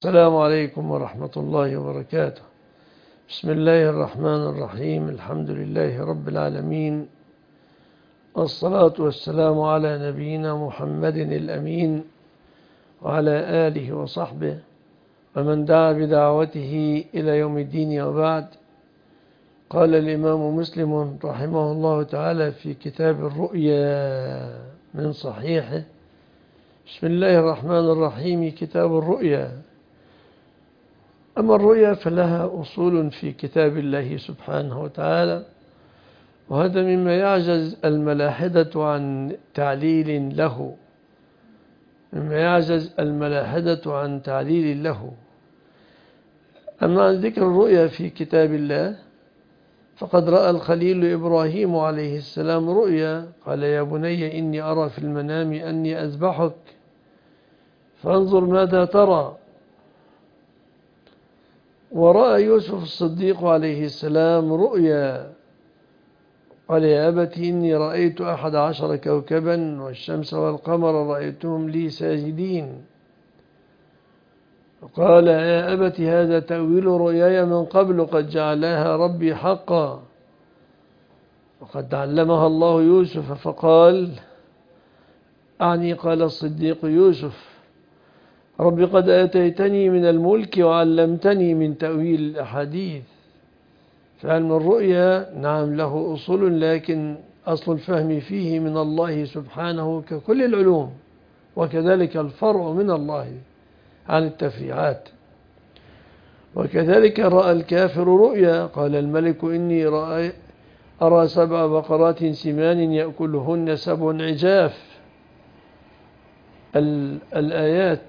السلام عليكم ورحمة الله وبركاته. بسم الله الرحمن الرحيم. الحمد لله رب العالمين، والصلاة والسلام على نبينا محمد الأمين وعلى آله وصحبه ومن دعا بدعوته إلى يوم الدين، وبعد. قال الإمام مسلم رحمه الله تعالى في كتاب الرؤيا من صحيحه: بسم الله الرحمن الرحيم. كتاب الرؤيا. أما الرؤيا فلها أصول في كتاب الله سبحانه وتعالى، وهذا مما يعجز الملاحدة عن تعليل له. أما عن ذكر الرؤيا في كتاب الله فقد رأى الخليل إبراهيم عليه السلام رؤيا، قال: يا بني إني أرى في المنام أني أذبحك فانظر ماذا ترى. ورأى يوسف الصديق عليه السلام رؤيا، قال: يا أبت إني رأيت 11 كوكبا والشمس والقمر رأيتهم لي ساجدين. قال: يا أبت هذا تأويل رؤياي من قبل قد جعلها ربي حقا. وقد علمها الله يوسف فقال، قال الصديق يوسف: رب قد آتيتني من الملك وعلمتني من تأويل الأحاديث. فعلم الرؤيا نعم له أصول، لكن أصل الفهم فيه من الله سبحانه ككل العلوم، وكذلك الفرع من الله عن التفريعات. وكذلك رأى الكافر رؤيا، قال الملك إني أرى 7 بقرات سمان يأكلهن 7 عجاف، الآيات.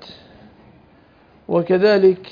وكذلك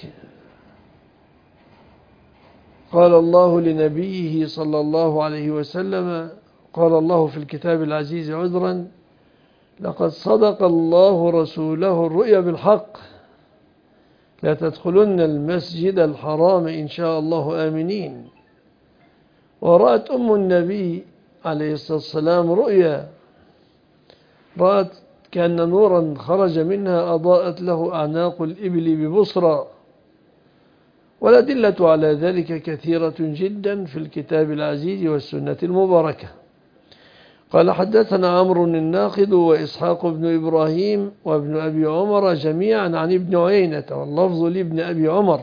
قال الله لنبيه صلى الله عليه وسلم، قال الله في الكتاب العزيز عذرا: لقد صدق الله رسوله الرؤيا بالحق لا تدخلن المسجد الحرام إن شاء الله آمنين. ورأت أم النبي عليه الصلاة والسلام رؤيا، رأت كأن نورا خرج منها أضاءت له أعناق الإبل ببصرى. والأدلة على ذلك كثيرة جدا في الكتاب العزيز والسنة المباركة. قال: حدثنا عمرو الناقد وإسحاق بن إبراهيم وابن أبي عمر جميعا عن ابن عيينة، واللفظ لابن أبي عمر.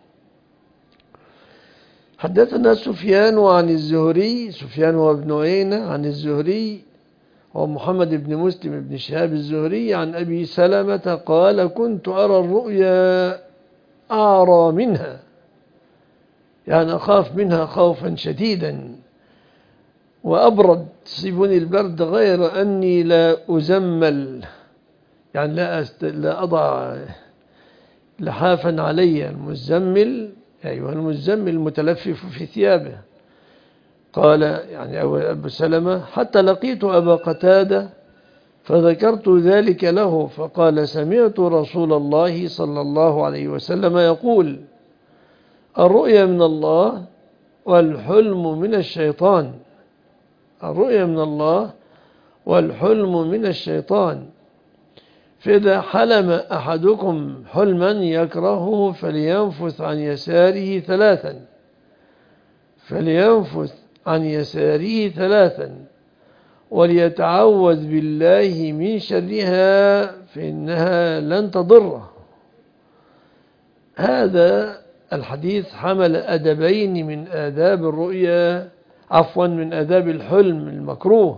حدثنا سفيان عن الزهري، سفيان وابن عيينة عن الزهري ومحمد بن مسلم بن شهاب الزهري عن أبي سلمة قال: كنت أرى الرؤيا أعرى منها، يعني أخاف منها خوفا شديدا، وأبرد تصيبني البرد، غير أني لا أزمل، يعني لا أضع لحافا علي. المزمل أيها المزمل المتلفف في ثيابه. قال يعني أبو سلمة: حتى لقيت أبا قتادة فذكرت ذلك له فقال: سمعت رسول الله صلى الله عليه وسلم يقول: الرؤيا من الله والحلم من الشيطان. الرؤيا من الله والحلم من الشيطان. فإذا حلم أحدكم حلما يكرهه فلينفث عن يساره 3، وليتعوذ بالله من شرها فإنها لن تضره. هذا الحديث حمل أدبين من آداب الرؤيا، من آداب الحلم المكروه.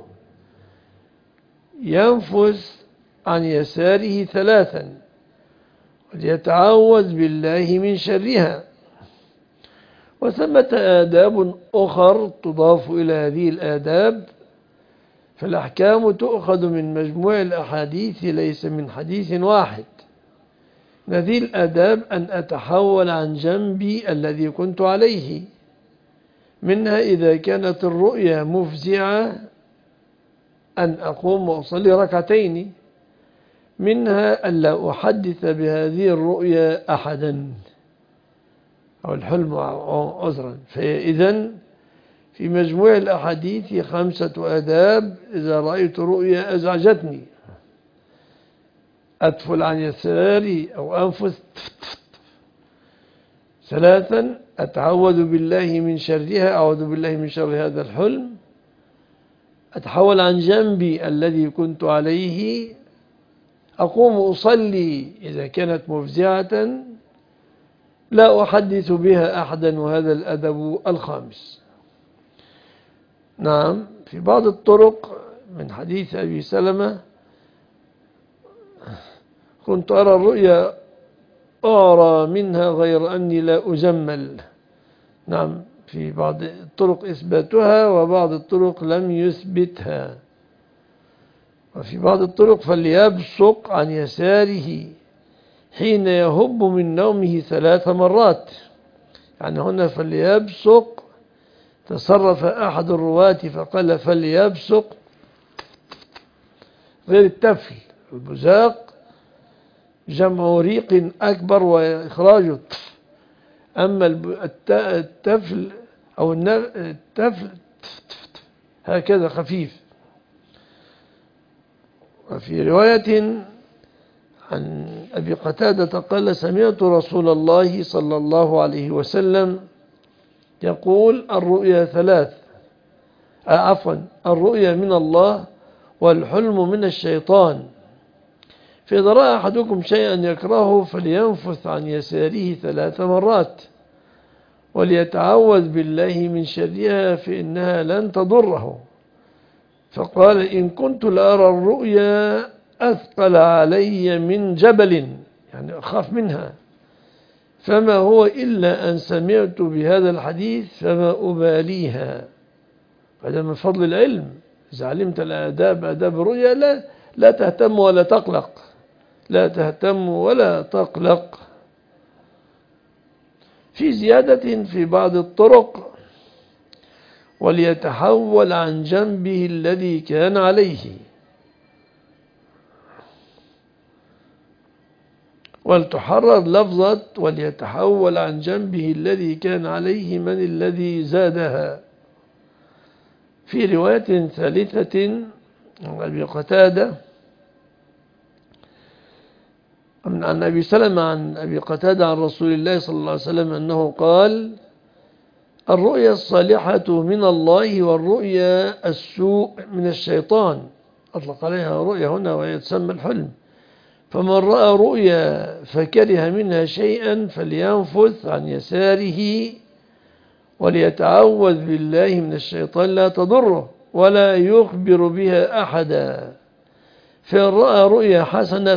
ينفث عن يساره 3 وليتعوذ بالله من شرها. وثمة آداب أخر تضاف إلى هذه الآداب، فالأحكام تؤخذ من مجموع الأحاديث ليس من حديث واحد. هذه الآداب أن أتحول عن جنبي الذي كنت عليه، منها إذا كانت الرؤيا مفزعة أن أقوم وأصلي 2 ركعتين، منها ألا أحدث بهذه الرؤيا أحدا، أو الحلم عذرا. فإذن في مجموع الأحاديث 5 آداب إذا رأيت رؤيا أزعجتني: أدفل عن يساري أو أنفث 3 أتعوذ بالله من شرها، أعوذ بالله من شر هذا الحلم، أتحول عن جنبي الذي كنت عليه، أقوم أصلي إذا كانت مفزعة، لا أحدث بها أحدا، وهذا الأدب الخامس. نعم، في بعض الطرق من حديث أبي سلمة: كنت أرى الرؤيا أرى منها غير أني لا أجمل. نعم، في بعض الطرق إثباتها، وبعض الطرق لم يثبتها. وفي بعض الطرق: فليبصق عن يساره حين يهب من نومه 3 مرات. يعني هنا فليبصق، تصرف أحد الرواة فقال فليبصق، غير التفل. البزاق جمع ريق أكبر وإخراجه، أما التفل أو التفل هكذا خفيف. وفي رواية عن أبي قتادة قال: سمعت رسول الله صلى الله عليه وسلم يقول: الرؤيا 3، الرؤيا من الله والحلم من الشيطان، فإذا رأى أحدكم شيئا يكرهه فلينفث عن يساره 3 مرات وليتعوذ بالله من شرها فإنها لن تضره. فقال: إن كنت لأرى الرؤيا أثقل علي من جبل، يعني أخاف منها، فما هو إلا أن سمعت بهذا الحديث فما أباليها. هذا من فضل العلم. إذا علمت الآداب، آداب الرؤيا، لا تهتم ولا تقلق، لا تهتم ولا تقلق. في زيادة في بعض الطرق: وليتحول عن جنبه الذي كان عليه، ولتحرر لفظة وليتحول عن جنبه الذي كان عليه من الذي زادها. في رواية ثالثة عن أبي قتادة عن أبي سلمة عن أبي قتادة عن رسول الله صلى الله عليه وسلم أنه قال: الرؤيا الصالحة من الله والرؤيا السوء من الشيطان. أطلق عليها رؤيا هنا وهي تسمى الحلم. فمن رأى رؤيا فكره منها شيئا فلينفث عن يساره وليتعوذ بالله من الشيطان لا تضره ولا يخبر بها أحدا. فإن رأى رؤيا حسنة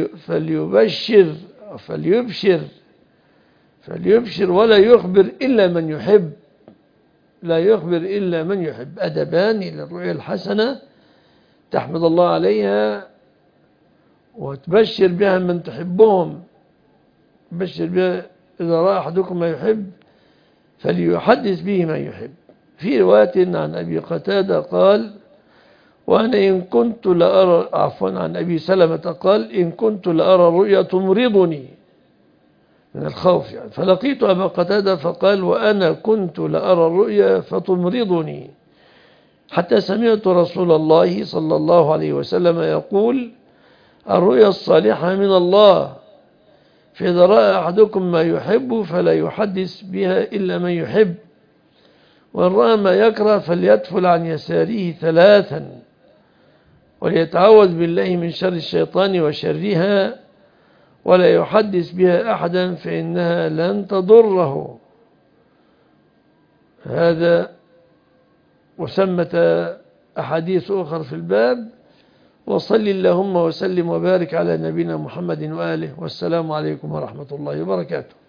فليبشر ولا يخبر إلا من يحب. لا يخبر إلا من يحب. أدبان للرؤيا الحسنة: تحمد الله عليها وتبشر بها من تحبهم. بشر بها إذا رأى أحدكم ما يحب فليحدث به ما يحب. في رواية عن أبي قتادة قال: وأنا إن كنت لأرى، عن أبي سلمة قال: إن كنت لأرى الرؤيا تمرضني من الخوف يعني. فلقيت أبا قتادة فقال: وأنا كنت لأرى الرؤيا فتمرضني، حتى سمعت رسول الله صلى الله عليه وسلم يقول: الرؤيا الصالحة من الله، فإذا رأى أحدكم ما يحب فلا يحدث بها إلا من يحب، وإن رأى ما يكره فليتفل عن يساره 3 وليتعوذ بالله من شر الشيطان وشرها ولا يحدث بها أحدا فإنها لن تضره. هذا وسمت أحاديث أخرى في الباب. وصل اللهم وسلم وبارك على نبينا محمد وآله، والسلام عليكم ورحمة الله وبركاته.